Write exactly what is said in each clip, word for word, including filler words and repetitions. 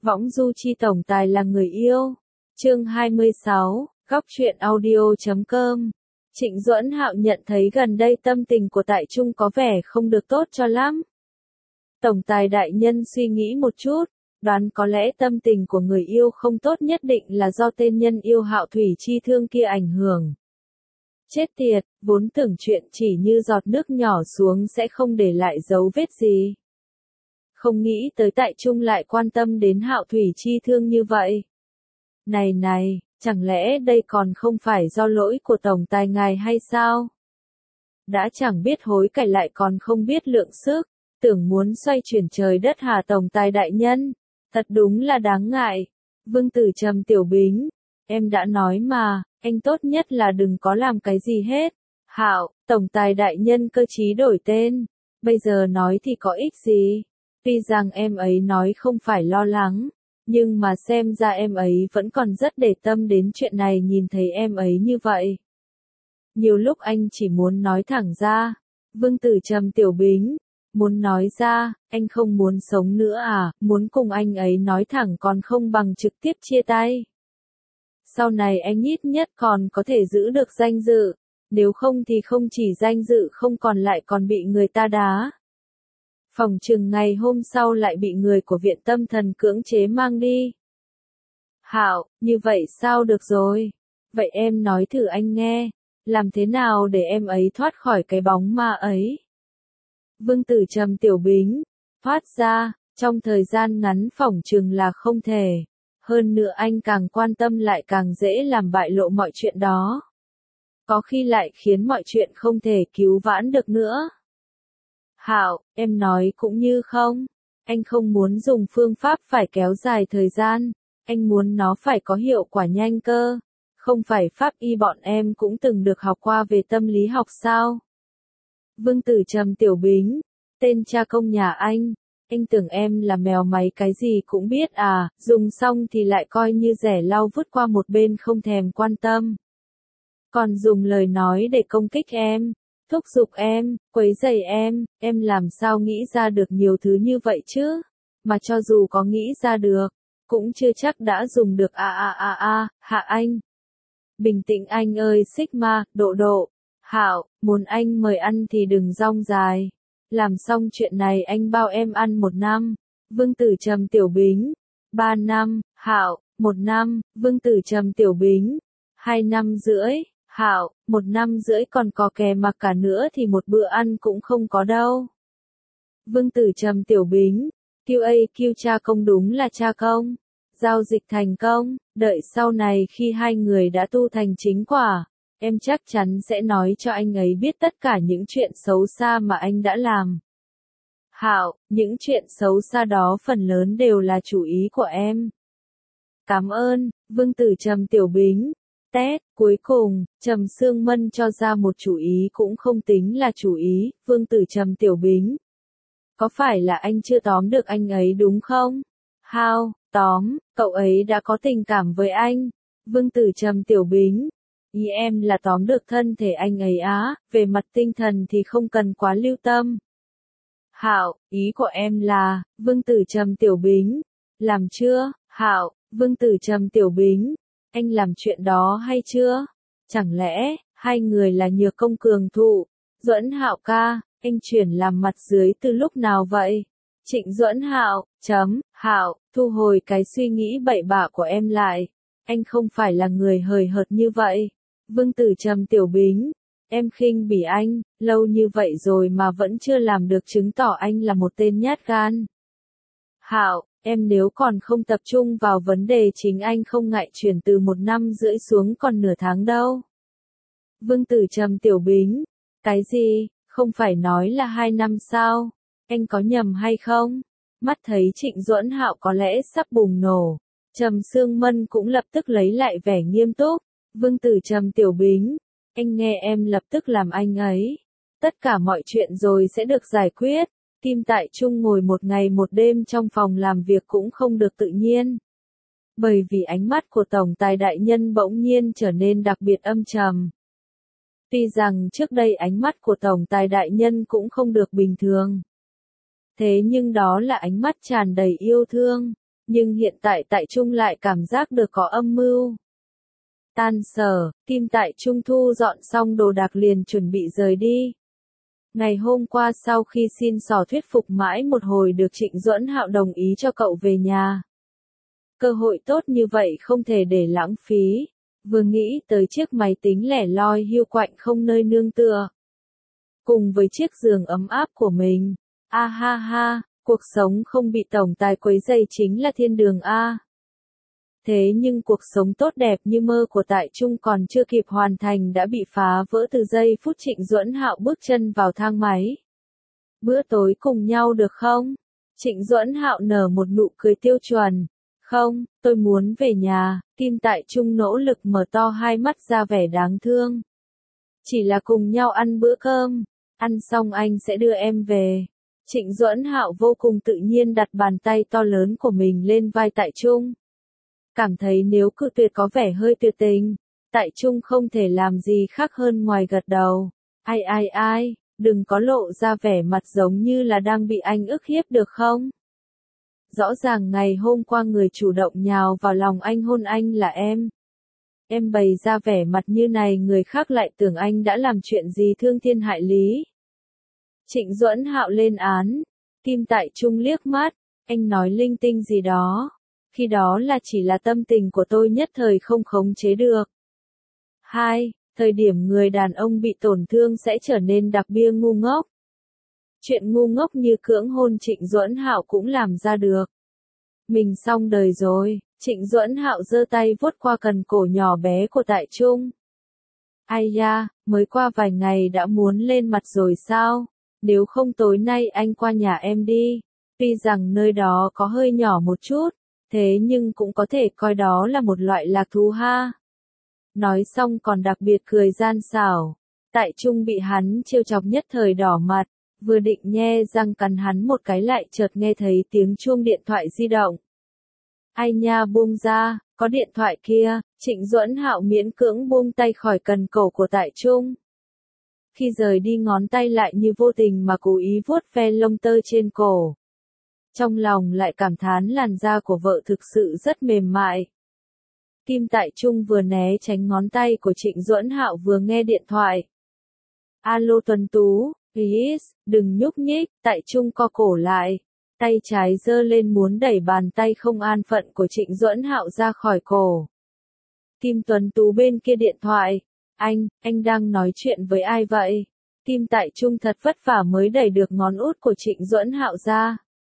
Võng du chi tổng tài là người yêu. Chương hai mươi sáu, góc truyện audio chấm com. Trịnh Duẫn Hạo nhận thấy gần đây tâm tình của Tại Trung có vẻ không được tốt cho lắm. Tổng tài đại nhân suy nghĩ một chút, đoán có lẽ tâm tình của người yêu không tốt nhất định là do tên nhân yêu Hạo Thủy Chi Thương kia ảnh hưởng. Chết tiệt, vốn tưởng chuyện chỉ như giọt nước nhỏ xuống sẽ không để lại dấu vết gì. Không nghĩ tới Tại Trung lại quan tâm đến Hạo Thủy Chi Thương như vậy. Này này, chẳng lẽ đây còn không phải do lỗi của tổng tài ngài hay sao? Đã chẳng biết hối cải lại còn không biết lượng sức, tưởng muốn xoay chuyển trời đất hà tổng tài đại nhân, thật đúng là đáng ngại. Vương Tử Trầm Tiểu Bính, em đã nói mà, anh tốt nhất là đừng có làm cái gì hết. Hạo, tổng tài đại nhân cơ chí đổi tên, bây giờ nói thì có ích gì? Tuy rằng em ấy nói không phải lo lắng, nhưng mà xem ra em ấy vẫn còn rất để tâm đến chuyện này, nhìn thấy em ấy như vậy. Nhiều lúc anh chỉ muốn nói thẳng ra. Vương Tử Trầm Tiểu Bính, muốn nói ra, anh không muốn sống nữa à, muốn cùng anh ấy nói thẳng còn không bằng trực tiếp chia tay. Sau này anh ít nhất còn có thể giữ được danh dự, nếu không thì không chỉ danh dự không còn lại còn bị người ta đá. Phòng trừng ngày hôm sau lại bị người của viện tâm thần cưỡng chế mang đi. Hạo, như vậy sao được rồi? Vậy em nói thử anh nghe, làm thế nào để em ấy thoát khỏi cái bóng ma ấy? Vương Tử Trầm Tiểu Bính, thoát ra, trong thời gian ngắn phỏng chừng là không thể. Hơn nữa anh càng quan tâm lại càng dễ làm bại lộ mọi chuyện đó. Có khi lại khiến mọi chuyện không thể cứu vãn được nữa. Hạo, em nói cũng như không. Anh không muốn dùng phương pháp phải kéo dài thời gian. Anh muốn nó phải có hiệu quả nhanh cơ. Không phải pháp y bọn em cũng từng được học qua về tâm lý học sao? Vương Tử Trầm Tiểu Bính, tên cha công nhà anh. Anh tưởng em là mèo máy cái gì cũng biết à, dùng xong thì lại coi như rẻ lau vứt qua một bên không thèm quan tâm. Còn dùng lời nói để công kích em, thúc giục em, quấy rầy em, em làm sao nghĩ ra được nhiều thứ như vậy chứ? Mà cho dù có nghĩ ra được, cũng chưa chắc đã dùng được a a a a, Hạ anh. Bình tĩnh anh ơi Sigma, độ độ. Hạo, muốn anh mời ăn thì đừng rong dài. Làm xong chuyện này anh bao em ăn một năm. Vương Tử Trầm Tiểu Bính, ba năm. Hạo, một năm. Vương Tử Trầm Tiểu Bính, hai năm rưỡi. Hạo, một năm rưỡi còn có kè mà cả nữa thì một bữa ăn cũng không có đâu. Vương Tử Trầm Tiểu Bính, quy a quy cha công đúng là cha công. Giao dịch thành công, đợi sau này khi hai người đã tu thành chính quả, em chắc chắn sẽ nói cho anh ấy biết tất cả những chuyện xấu xa mà anh đã làm. Hạo, những chuyện xấu xa đó phần lớn đều là chủ ý của em. Cảm ơn, Vương Tử Trầm Tiểu Bính. Tét, cuối cùng, Trầm Sương Mân cho ra một chủ ý cũng không tính là chủ ý, Vương Tử Trầm Tiểu Bính. Có phải là anh chưa tóm được anh ấy đúng không? Hao, tóm, cậu ấy đã có tình cảm với anh. Vương Tử Trầm Tiểu Bính. Ý em là tóm được thân thể anh ấy á, về mặt tinh thần thì không cần quá lưu tâm. Hạo, ý của em là, Vương Tử Trầm Tiểu Bính. Làm chưa? Hạo, Vương Tử Trầm Tiểu Bính. Anh làm chuyện đó hay chưa? Chẳng lẽ, hai người là nhược công cường thụ? Duẫn Hạo ca, anh chuyển làm mặt dưới từ lúc nào vậy? Trịnh Duẫn Hạo, chấm, Hạo, thu hồi cái suy nghĩ bậy bạ của em lại. Anh không phải là người hời hợt như vậy. Vương Tử Trầm Tiểu Bính, em khinh bỉ anh, lâu như vậy rồi mà vẫn chưa làm được chứng tỏ anh là một tên nhát gan. Hạo, em nếu còn không tập trung vào vấn đề chính anh không ngại chuyển từ một năm rưỡi xuống còn nửa tháng đâu. Vương Tử Trầm Tiểu Bính, cái gì, không phải nói là hai năm sao? Anh có nhầm hay không? Mắt thấy Trịnh Duẫn Hạo có lẽ sắp bùng nổ, Trầm Sương Mân cũng lập tức lấy lại vẻ nghiêm túc. Vương Tử Trầm Tiểu Bính, anh nghe em lập tức làm anh ấy. Tất cả mọi chuyện rồi sẽ được giải quyết. Kim Tại Trung ngồi một ngày một đêm trong phòng làm việc cũng không được tự nhiên. Bởi vì ánh mắt của Tổng tài đại nhân bỗng nhiên trở nên đặc biệt âm trầm. Tuy rằng trước đây ánh mắt của Tổng tài đại nhân cũng không được bình thường. Thế nhưng đó là ánh mắt tràn đầy yêu thương. Nhưng hiện tại Tại Trung lại cảm giác được có âm mưu. Tan sở, Kim Tại Trung thu dọn xong đồ đạc liền chuẩn bị rời đi. Ngày hôm qua sau khi xin xỏ thuyết phục mãi một hồi được Trịnh Duẫn Hạo đồng ý cho cậu về nhà. Cơ hội tốt như vậy không thể để lãng phí. Vừa nghĩ tới chiếc máy tính lẻ loi hiu quạnh không nơi nương tựa. Cùng với chiếc giường ấm áp của mình. A ha ha, cuộc sống không bị tổng tài quấy rầy chính là thiên đường A. Thế nhưng cuộc sống tốt đẹp như mơ của Tại Trung còn chưa kịp hoàn thành đã bị phá vỡ từ giây phút Trịnh Duẫn Hạo bước chân vào thang máy. Bữa tối cùng nhau được không? Trịnh Duẫn Hạo nở một nụ cười tiêu chuẩn. Không, tôi muốn về nhà. Kim Tại Trung nỗ lực mở to hai mắt ra vẻ đáng thương. Chỉ là cùng nhau ăn bữa cơm. Ăn xong anh sẽ đưa em về. Trịnh Duẫn Hạo vô cùng tự nhiên đặt bàn tay to lớn của mình lên vai Tại Trung. Cảm thấy nếu cự tuyệt có vẻ hơi tuyệt tình. Tại Trung không thể làm gì khác hơn ngoài gật đầu. Ai ai ai, đừng có lộ ra vẻ mặt giống như là đang bị anh ức hiếp được không? Rõ ràng ngày hôm qua người chủ động nhào vào lòng anh hôn anh là em. Em bày ra vẻ mặt như này người khác lại tưởng anh đã làm chuyện gì thương thiên hại lý. Trịnh Duẫn Hạo lên án. Kim Tại Trung liếc mắt. Anh nói linh tinh gì đó. Khi đó là chỉ là tâm tình của tôi nhất thời không khống chế được. Hai, thời điểm người đàn ông bị tổn thương sẽ trở nên đặc biệt ngu ngốc. Chuyện ngu ngốc như cưỡng hôn Trịnh Duẫn Hạo cũng làm ra được. Mình xong đời rồi, Trịnh Duẫn Hạo giơ tay vuốt qua cần cổ nhỏ bé của Tại Trung. Ai da, mới qua vài ngày đã muốn lên mặt rồi sao? Nếu không tối nay anh qua nhà em đi. Tuy rằng nơi đó có hơi nhỏ một chút, thế nhưng cũng có thể coi đó là một loại lạc thú ha. Nói xong còn đặc biệt cười gian xảo. Tại Trung bị hắn trêu chọc nhất thời đỏ mặt, vừa định nhe răng cắn hắn một cái lại chợt nghe thấy tiếng chuông điện thoại di động. Ai nha buông ra, có điện thoại kia. Trịnh Duẫn Hạo miễn cưỡng buông tay khỏi cần cổ của Tại Trung. Khi rời đi ngón tay lại như vô tình mà cố ý vuốt ve lông tơ trên cổ. Trong lòng lại cảm thán làn da của vợ thực sự rất mềm mại. Kim Tại Trung vừa né tránh ngón tay của Trịnh Duẫn Hạo vừa nghe điện thoại. Alo Tuấn Tú, please, đừng nhúc nhích. Tại Trung co cổ lại. Tay trái giơ lên muốn đẩy bàn tay không an phận của Trịnh Duẫn Hạo ra khỏi cổ. Kim Tuấn Tú bên kia điện thoại. Anh, anh đang nói chuyện với ai vậy? Kim Tại Trung thật vất vả mới đẩy được ngón út của Trịnh Duẫn Hạo ra.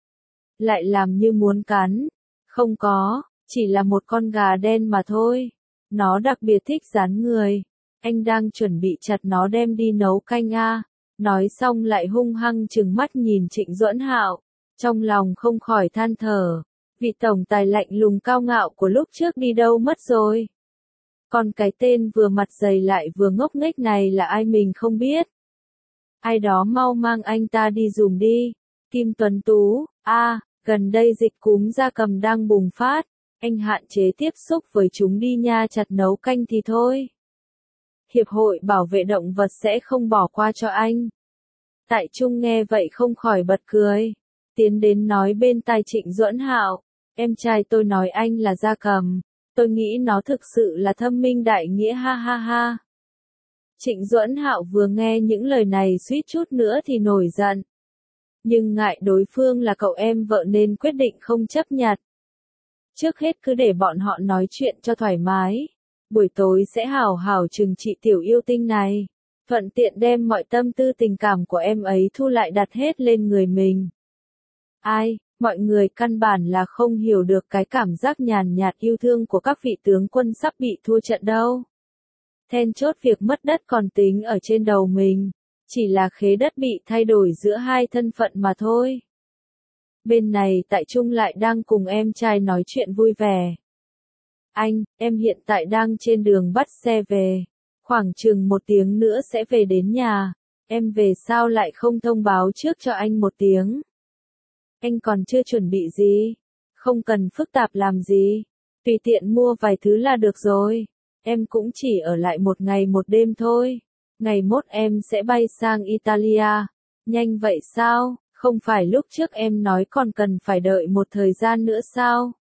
Lại làm như muốn cắn. Không có, chỉ là một con gà đen mà thôi. Nó đặc biệt thích dán người. Anh đang chuẩn bị chặt nó đem đi nấu canh a. Nói xong lại hung hăng trừng mắt nhìn Trịnh Duẫn Hạo. Trong lòng không khỏi than thở. Vị tổng tài lạnh lùng cao ngạo của lúc trước đi đâu mất rồi. Còn cái tên vừa mặt dày lại vừa ngốc nghếch này là ai mình không biết. Ai đó mau mang anh ta đi dùm đi. Kim Tuấn Tú, a à, gần đây dịch cúm gia cầm đang bùng phát. Anh hạn chế tiếp xúc với chúng đi nha, chặt nấu canh thì thôi. Hiệp hội bảo vệ động vật sẽ không bỏ qua cho anh. Tại Trung nghe vậy không khỏi bật cười. Tiến đến nói bên tai Trịnh Duẫn Hạo. Em trai tôi nói anh là gia cầm. Tôi nghĩ nó thực sự là thâm minh đại nghĩa ha ha ha. Trịnh Duẫn Hạo vừa nghe những lời này suýt chút nữa thì nổi giận. Nhưng ngại đối phương là cậu em vợ nên quyết định không chấp nhặt. Trước hết cứ để bọn họ nói chuyện cho thoải mái. Buổi tối sẽ hào hào trừng trị tiểu yêu tinh này. Thuận tiện đem mọi tâm tư tình cảm của em ấy thu lại đặt hết lên người mình. Ai, mọi người căn bản là không hiểu được cái cảm giác nhàn nhạt yêu thương của các vị tướng quân sắp bị thua trận đâu. Then chốt việc mất đất còn tính ở trên đầu mình. Chỉ là khế đất bị thay đổi giữa hai thân phận mà thôi. Bên này Tại Trung lại đang cùng em trai nói chuyện vui vẻ. Anh, em hiện tại đang trên đường bắt xe về. Khoảng chừng một tiếng nữa sẽ về đến nhà. Em về sao lại không thông báo trước cho anh một tiếng? Anh còn chưa chuẩn bị gì. Không cần phức tạp làm gì. Tùy tiện mua vài thứ là được rồi. Em cũng chỉ ở lại một ngày một đêm thôi. Ngày mốt em sẽ bay sang Italia. Nhanh vậy sao? Không phải lúc trước em nói còn cần phải đợi một thời gian nữa sao?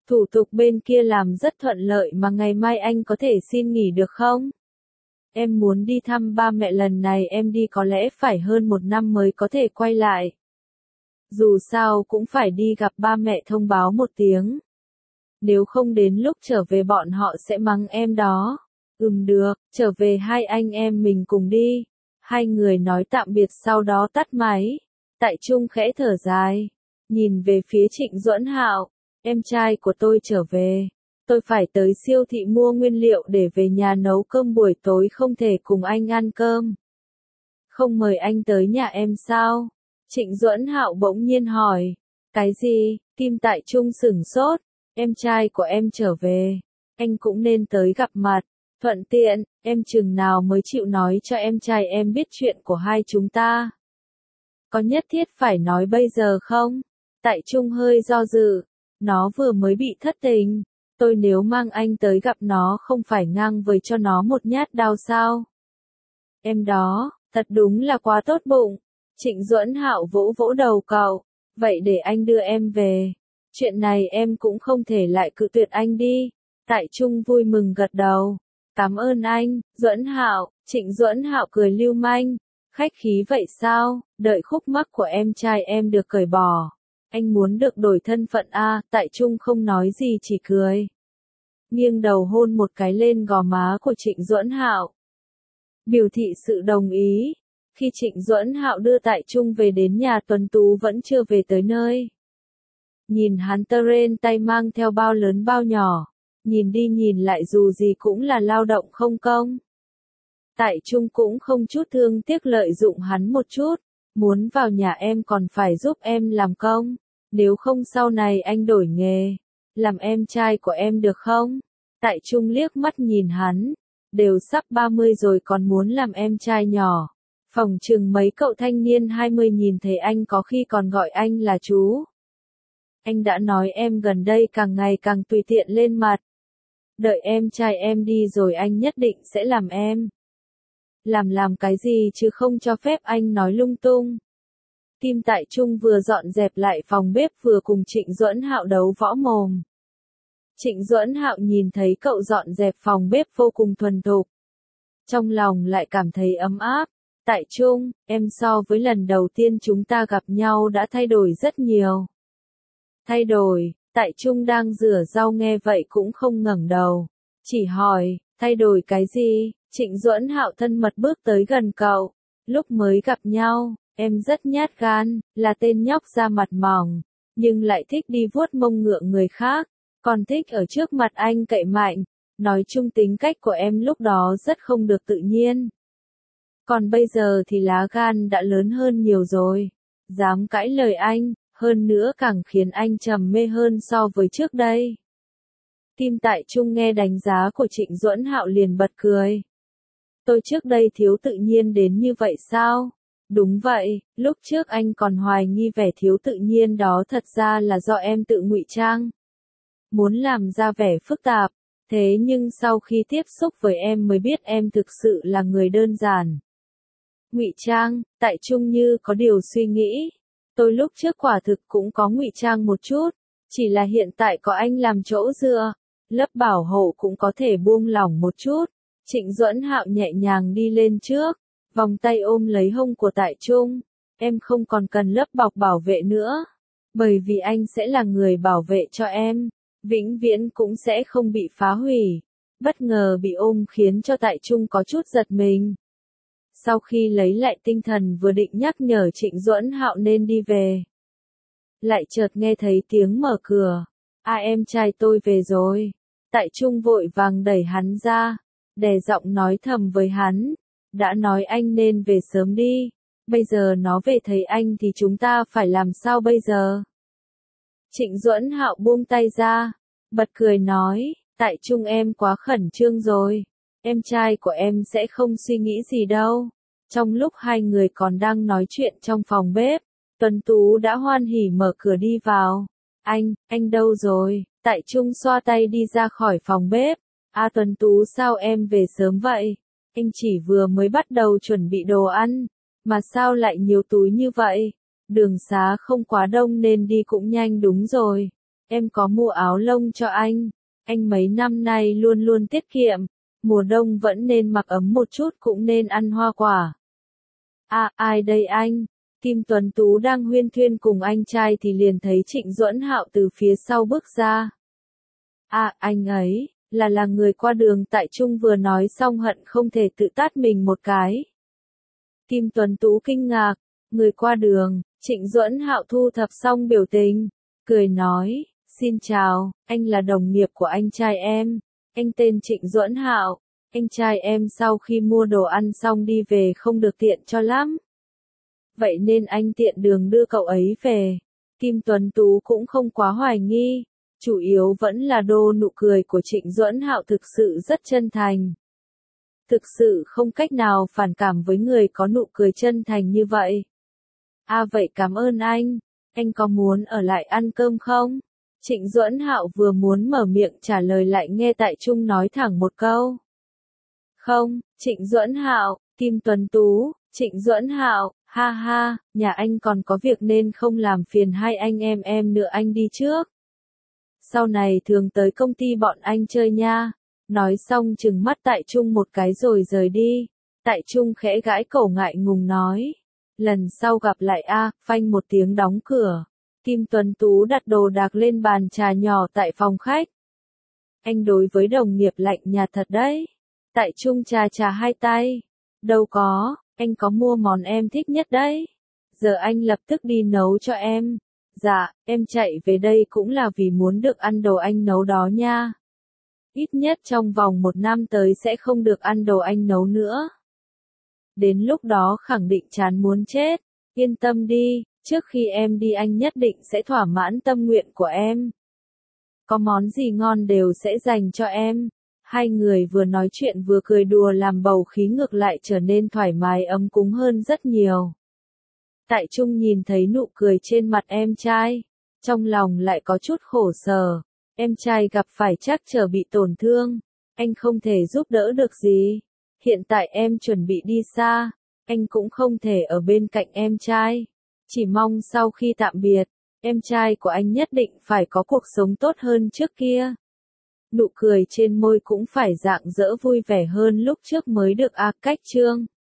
Thủ tục bên kia làm rất thuận lợi mà ngày mai anh có thể xin nghỉ được không? Em muốn đi thăm ba mẹ, lần này em đi có lẽ phải hơn một năm mới có thể quay lại. Dù sao cũng phải đi gặp ba mẹ thông báo một tiếng. Nếu không đến lúc trở về bọn họ sẽ mắng em đó. Ừm được, trở về hai anh em mình cùng đi. Hai người nói tạm biệt sau đó tắt máy. Tại Trung khẽ thở dài, nhìn về phía Trịnh Duẫn Hạo, em trai của tôi trở về. Tôi phải tới siêu thị mua nguyên liệu để về nhà nấu cơm buổi tối, không thể cùng anh ăn cơm. Không mời anh tới nhà em sao? Trịnh Duẫn Hạo bỗng nhiên hỏi. Cái gì? Kim Tại Trung sửng sốt. Em trai của em trở về, anh cũng nên tới gặp mặt. Thuận tiện, em chừng nào mới chịu nói cho em trai em biết chuyện của hai chúng ta? Có nhất thiết phải nói bây giờ không? Tại Trung hơi do dự. Nó vừa mới bị thất tình. Tôi nếu mang anh tới gặp nó không phải ngang với cho nó một nhát đao sao? Em đó, thật đúng là quá tốt bụng. Trịnh Duẫn Hạo vỗ vỗ đầu cậu. Vậy để anh đưa em về. Chuyện này em cũng không thể lại cự tuyệt anh đi. Tại Trung vui mừng gật đầu. Cảm ơn anh, Duẫn Hạo. Trịnh Duẫn Hạo cười lưu manh. Khách khí vậy sao? Đợi khúc mắc của em trai em được cởi bỏ. Anh muốn được đổi thân phận a? Tại Trung không nói gì chỉ cười. Nghiêng đầu hôn một cái lên gò má của Trịnh Duẫn Hạo. Biểu thị sự đồng ý. Khi Trịnh Duẫn Hạo đưa Tại Trung về đến nhà, Tuấn Tú vẫn chưa về tới nơi. Nhìn hắn tơ rên tay mang theo bao lớn bao nhỏ. Nhìn đi nhìn lại dù gì cũng là lao động không công. Tại Trung cũng không chút thương tiếc lợi dụng hắn một chút. Muốn vào nhà em còn phải giúp em làm công. Nếu không sau này anh đổi nghề. Làm em trai của em được không? Tại Trung liếc mắt nhìn hắn. Đều sắp ba mươi rồi còn muốn làm em trai nhỏ. Phòng chừng mấy cậu thanh niên hai mươi nhìn thấy anh có khi còn gọi anh là chú. Anh đã nói em gần đây càng ngày càng tùy tiện lên mặt. Đợi em trai em đi rồi anh nhất định sẽ làm em. Làm làm cái gì chứ không cho phép anh nói lung tung. Kim Tại Trung vừa dọn dẹp lại phòng bếp vừa cùng Trịnh Duẫn Hạo đấu võ mồm. Trịnh Duẫn Hạo nhìn thấy cậu dọn dẹp phòng bếp vô cùng thuần thục. Trong lòng lại cảm thấy ấm áp. Tại Trung, em so với lần đầu tiên chúng ta gặp nhau đã thay đổi rất nhiều. Thay đổi, Tại Trung đang rửa rau nghe vậy cũng không ngẩng đầu. Chỉ hỏi, thay đổi cái gì? Trịnh Duẫn Hạo thân mật bước tới gần cậu. Lúc mới gặp nhau, em rất nhát gan, là tên nhóc da mặt mỏng, nhưng lại thích đi vuốt mông ngựa người khác, còn thích ở trước mặt anh cậy mạnh. Nói chung tính cách của em lúc đó rất không được tự nhiên. Còn bây giờ thì lá gan đã lớn hơn nhiều rồi. Dám cãi lời anh, hơn nữa càng khiến anh trầm mê hơn so với trước đây. Kim Tại Trung nghe đánh giá của Trịnh Duẫn Hạo liền bật cười. Tôi trước đây thiếu tự nhiên đến như vậy sao? Đúng vậy, lúc trước anh còn hoài nghi vẻ thiếu tự nhiên đó thật ra là do em tự ngụy trang. Muốn làm ra vẻ phức tạp, thế nhưng sau khi tiếp xúc với em mới biết em thực sự là người đơn giản. Ngụy trang, Tại Trung như có điều suy nghĩ. Tôi lúc trước quả thực cũng có ngụy trang một chút, chỉ là hiện tại có anh làm chỗ dựa, lớp bảo hộ cũng có thể buông lỏng một chút. Trịnh Duẫn Hạo nhẹ nhàng đi lên trước, vòng tay ôm lấy hông của Tại Trung. Em không còn cần lớp bọc bảo vệ nữa, bởi vì anh sẽ là người bảo vệ cho em, vĩnh viễn cũng sẽ không bị phá hủy. Bất ngờ bị ôm khiến cho Tại Trung có chút giật mình. Sau khi lấy lại tinh thần vừa định nhắc nhở Trịnh Duẫn Hạo nên đi về, lại chợt nghe thấy tiếng mở cửa. À, em trai tôi về rồi. Tại Trung vội vàng đẩy hắn ra, đè giọng nói thầm với hắn. Đã nói anh nên về sớm đi. Bây giờ nó về thấy anh thì chúng ta phải làm sao bây giờ? Trịnh Duẫn Hạo buông tay ra, bật cười nói. Tại Trung em quá khẩn trương rồi. Em trai của em sẽ không suy nghĩ gì đâu. Trong lúc hai người còn đang nói chuyện trong phòng bếp, Tuấn Tú đã hoan hỉ mở cửa đi vào. Anh, anh đâu rồi? Tại Trung xoa tay đi ra khỏi phòng bếp. À, Tuấn Tú sao em về sớm vậy? Anh chỉ vừa mới bắt đầu chuẩn bị đồ ăn, mà sao lại nhiều túi như vậy? Đường xá không quá đông nên đi cũng nhanh đúng rồi. em có mua áo lông cho anh. Anh mấy năm nay luôn luôn tiết kiệm, mùa đông vẫn nên mặc ấm một chút cũng nên ăn hoa quả. À, ai đây anh? Kim Tuấn Tú đang huyên thuyên cùng anh trai thì liền thấy Trịnh Duẫn Hạo từ phía sau bước ra. À, anh ấy, là là người qua đường. Tại Trung vừa nói xong hận không thể tự tát mình một cái. Kim Tuấn Tú kinh ngạc, người qua đường. Trịnh Duẫn Hạo thu thập xong biểu tình, cười nói, xin chào, anh là đồng nghiệp của anh trai em, anh tên Trịnh Duẫn Hạo, anh trai em sau khi mua đồ ăn xong đi về không được tiện cho lắm. Vậy nên anh tiện đường đưa cậu ấy về. Kim Tuấn Tú cũng không quá hoài nghi, chủ yếu vẫn là đô nụ cười của Trịnh Duẫn Hạo thực sự rất chân thành. Thực sự không cách nào phản cảm với người có nụ cười chân thành như vậy. À vậy cảm ơn anh, anh có muốn ở lại ăn cơm không? Trịnh Duẫn Hạo vừa muốn mở miệng trả lời lại nghe Tại Trung nói thẳng một câu. Không, Trịnh Duẫn Hạo, Kim Tuấn Tú, Trịnh Duẫn Hạo, ha ha, nhà anh còn có việc nên không làm phiền hai anh em em nữa, anh đi trước. Sau này thường tới công ty bọn anh chơi nha. Nói xong trừng mắt Tại Trung một cái rồi rời đi. Tại Trung khẽ gãi cổ ngại ngùng nói. Lần sau gặp lại a, phanh một tiếng đóng cửa. Kim Tuấn Tú đặt đồ đạc lên bàn trà nhỏ tại phòng khách. Anh đối với đồng nghiệp lạnh nhạt thật đấy. Tại Trung trà trà hai tay. Đâu có, anh có mua món em thích nhất đấy. Giờ anh lập tức đi nấu cho em. Dạ, em chạy về đây cũng là vì muốn được ăn đồ anh nấu đó nha. Ít nhất trong vòng một năm tới sẽ không được ăn đồ anh nấu nữa. Đến lúc đó khẳng định chán muốn chết. Yên tâm đi, trước khi em đi anh nhất định sẽ thỏa mãn tâm nguyện của em. Có món gì ngon đều sẽ dành cho em. Hai người vừa nói chuyện vừa cười đùa làm bầu khí ngược lại trở nên thoải mái ấm cúng hơn rất nhiều. Tại Trung nhìn thấy nụ cười trên mặt em trai, trong lòng lại có chút khổ sở. Em trai gặp phải trắc trở bị tổn thương, anh không thể giúp đỡ được gì. Hiện tại em chuẩn bị đi xa, anh cũng không thể ở bên cạnh em trai. Chỉ mong sau khi tạm biệt, em trai của anh nhất định phải có cuộc sống tốt hơn trước kia. Nụ cười trên môi cũng phải rạng rỡ vui vẻ hơn lúc trước mới được. A Cách chương